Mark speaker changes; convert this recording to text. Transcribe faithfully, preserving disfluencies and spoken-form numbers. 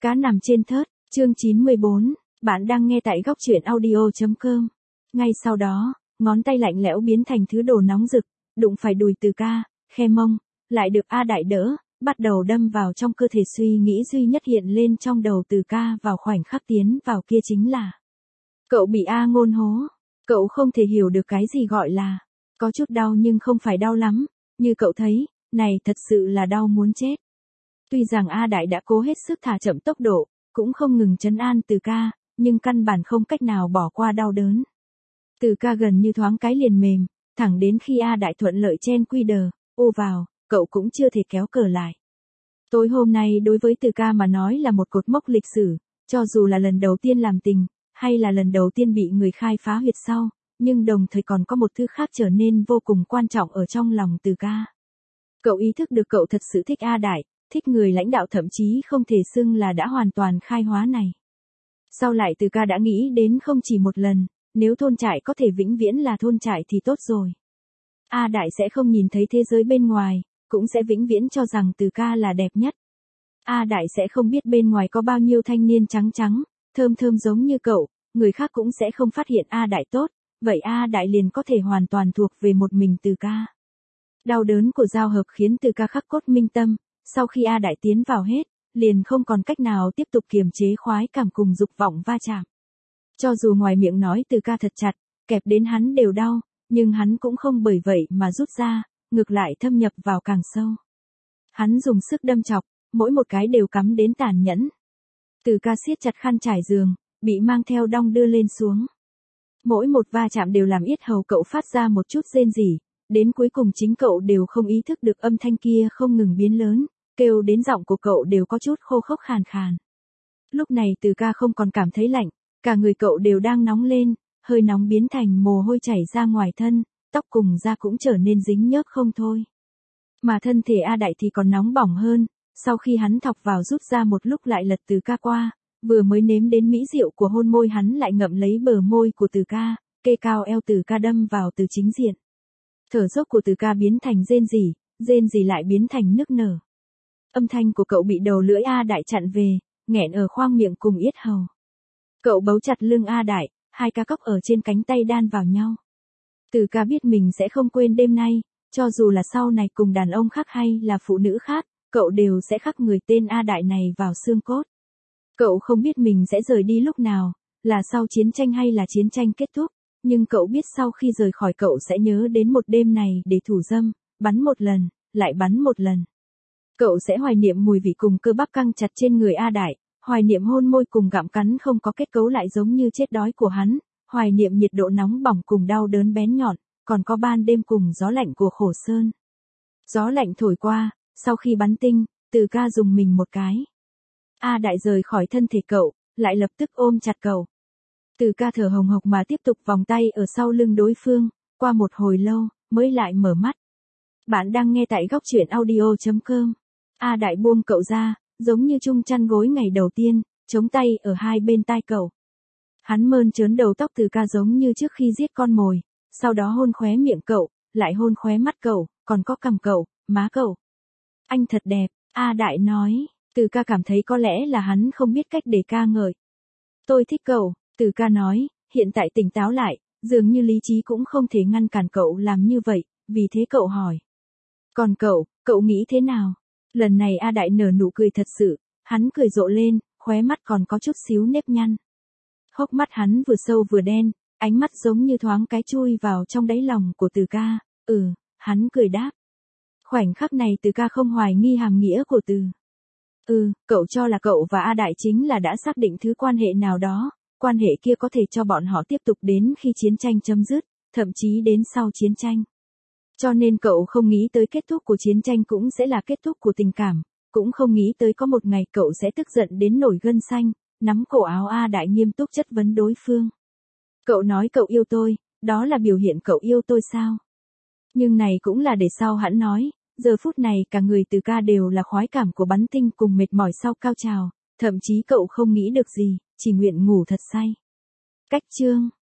Speaker 1: Cá nằm trên thớt, chương chín mươi bốn, bạn đang nghe tại góc truyện audio.com. Ngay sau đó, ngón tay lạnh lẽo biến thành thứ đồ nóng rực, đụng phải đùi Từ Ca, khe mông, lại được A Đại đỡ, bắt đầu đâm vào trong cơ thể. Suy nghĩ duy nhất hiện lên trong đầu Từ Ca vào khoảnh khắc tiến vào kia chính là cậu bị A Ngôn hố. Cậu không thể hiểu được cái gì gọi là có chút đau nhưng không phải đau lắm, như cậu thấy, này thật sự là đau muốn chết. Tuy rằng A Đại đã cố hết sức thả chậm tốc độ, cũng không ngừng trấn an Từ Ca, nhưng căn bản không cách nào bỏ qua đau đớn. Từ Ca gần như thoáng cái liền mềm, thẳng đến khi A Đại thuận lợi chen quy đờ, ô vào, cậu cũng chưa thể kéo cờ lại. Tối hôm nay đối với Từ Ca mà nói là một cột mốc lịch sử, cho dù là lần đầu tiên làm tình, hay là lần đầu tiên bị người khai phá huyệt sau, nhưng đồng thời còn có một thứ khác trở nên vô cùng quan trọng ở trong lòng Từ Ca. Cậu ý thức được cậu thật sự thích A Đại, thích người lãnh đạo, thậm chí không thể xưng là đã hoàn toàn khai hóa này. Sau lại Từ Ca đã nghĩ đến không chỉ một lần, nếu thôn trại có thể vĩnh viễn là thôn trại thì tốt rồi. A Đại sẽ không nhìn thấy thế giới bên ngoài, cũng sẽ vĩnh viễn cho rằng Từ Ca là đẹp nhất. A Đại sẽ không biết bên ngoài có bao nhiêu thanh niên trắng trắng, thơm thơm giống như cậu, người khác cũng sẽ không phát hiện A Đại tốt, vậy A Đại liền có thể hoàn toàn thuộc về một mình Từ Ca. Đau đớn của giao hợp khiến Từ Ca khắc cốt minh tâm, sau khi A Đại tiến vào hết, liền không còn cách nào tiếp tục kiềm chế khoái cảm cùng dục vọng va chạm. Cho dù ngoài miệng nói Từ Ca thật chặt, kẹp đến hắn đều đau, nhưng hắn cũng không bởi vậy mà rút ra, ngược lại thâm nhập vào càng sâu. Hắn dùng sức đâm chọc, mỗi một cái đều cắm đến tàn nhẫn. Từ Ca siết chặt khăn trải giường, bị mang theo đong đưa lên xuống. Mỗi một va chạm đều làm yết hầu cậu phát ra một chút rên rỉ, đến cuối cùng chính cậu đều không ý thức được âm thanh kia không ngừng biến lớn, kêu đến giọng của cậu đều có chút khô khốc khàn khàn. Lúc này Từ Ca không còn cảm thấy lạnh, cả người cậu đều đang nóng lên, hơi nóng biến thành mồ hôi chảy ra ngoài thân, tóc cùng da cũng trở nên dính nhớp không thôi. Mà thân thể A Đại thì còn nóng bỏng hơn, sau khi hắn thọc vào rút ra một lúc lại lật Từ Ca qua, vừa mới nếm đến mỹ diệu của hôn môi hắn lại ngậm lấy bờ môi của Từ Ca, kê cao eo Từ Ca đâm vào từ chính diện. Thở dốc của Từ Ca biến thành rên rỉ, rên rỉ lại biến thành nức nở. Âm thanh của cậu bị đầu lưỡi A Đại chặn về, nghẹn ở khoang miệng cùng yết hầu. Cậu bấu chặt lưng A Đại, hai cá cóc ở trên cánh tay đan vào nhau. Từ Ca biết mình sẽ không quên đêm nay, cho dù là sau này cùng đàn ông khác hay là phụ nữ khác, cậu đều sẽ khắc người tên A Đại này vào xương cốt. Cậu không biết mình sẽ rời đi lúc nào, là sau chiến tranh hay là chiến tranh kết thúc, nhưng cậu biết sau khi rời khỏi cậu sẽ nhớ đến một đêm này để thủ dâm, bắn một lần, lại bắn một lần. Cậu sẽ hoài niệm mùi vị cùng cơ bắp căng chặt trên người A Đại, hoài niệm hôn môi cùng gặm cắn không có kết cấu lại giống như chết đói của hắn, hoài niệm nhiệt độ nóng bỏng cùng đau đớn bén nhọn, còn có ban đêm cùng gió lạnh của khổ sơn. Gió lạnh thổi qua, sau khi bắn tinh, Từ Ca dùng mình một cái. A Đại rời khỏi thân thể cậu, lại lập tức ôm chặt cậu. Từ Ca thở hồng hộc mà tiếp tục vòng tay ở sau lưng đối phương, qua một hồi lâu, mới lại mở mắt. Bạn đang nghe tại góc truyện audio.com. A Đại buông cậu ra, giống như chung chăn gối ngày đầu tiên, chống tay ở hai bên tai cậu. Hắn mơn trớn đầu tóc Từ Ca giống như trước khi giết con mồi, sau đó hôn khóe miệng cậu, lại hôn khóe mắt cậu, còn có cằm cậu, má cậu. Anh thật đẹp, A Đại nói. Từ Ca cảm thấy có lẽ là hắn không biết cách để ca ngợi. Tôi thích cậu, Từ Ca nói, hiện tại tỉnh táo lại, dường như lý trí cũng không thể ngăn cản cậu làm như vậy, vì thế cậu hỏi. Còn cậu, cậu nghĩ thế nào? Lần này A Đại nở nụ cười thật sự, hắn cười rộ lên, khóe mắt còn có chút xíu nếp nhăn. Hốc mắt hắn vừa sâu vừa đen, ánh mắt giống như thoáng cái chui vào trong đáy lòng của Từ Ca, ừ, hắn cười đáp. Khoảnh khắc này Từ Ca không hoài nghi hàm nghĩa của từ. Ừ, cậu cho là cậu và A Đại chính là đã xác định thứ quan hệ nào đó, quan hệ kia có thể cho bọn họ tiếp tục đến khi chiến tranh chấm dứt, thậm chí đến sau chiến tranh. Cho nên cậu không nghĩ tới kết thúc của chiến tranh cũng sẽ là kết thúc của tình cảm, cũng không nghĩ tới có một ngày cậu sẽ tức giận đến nổi gân xanh, nắm cổ áo A Đại nghiêm túc chất vấn đối phương. Cậu nói cậu yêu tôi, đó là biểu hiện cậu yêu tôi sao? Nhưng này cũng là để sau hắn nói, giờ phút này cả người Từ Ca đều là khoái cảm của bắn tinh cùng mệt mỏi sau cao trào, thậm chí cậu không nghĩ được gì, chỉ nguyện ngủ thật say. Cách chương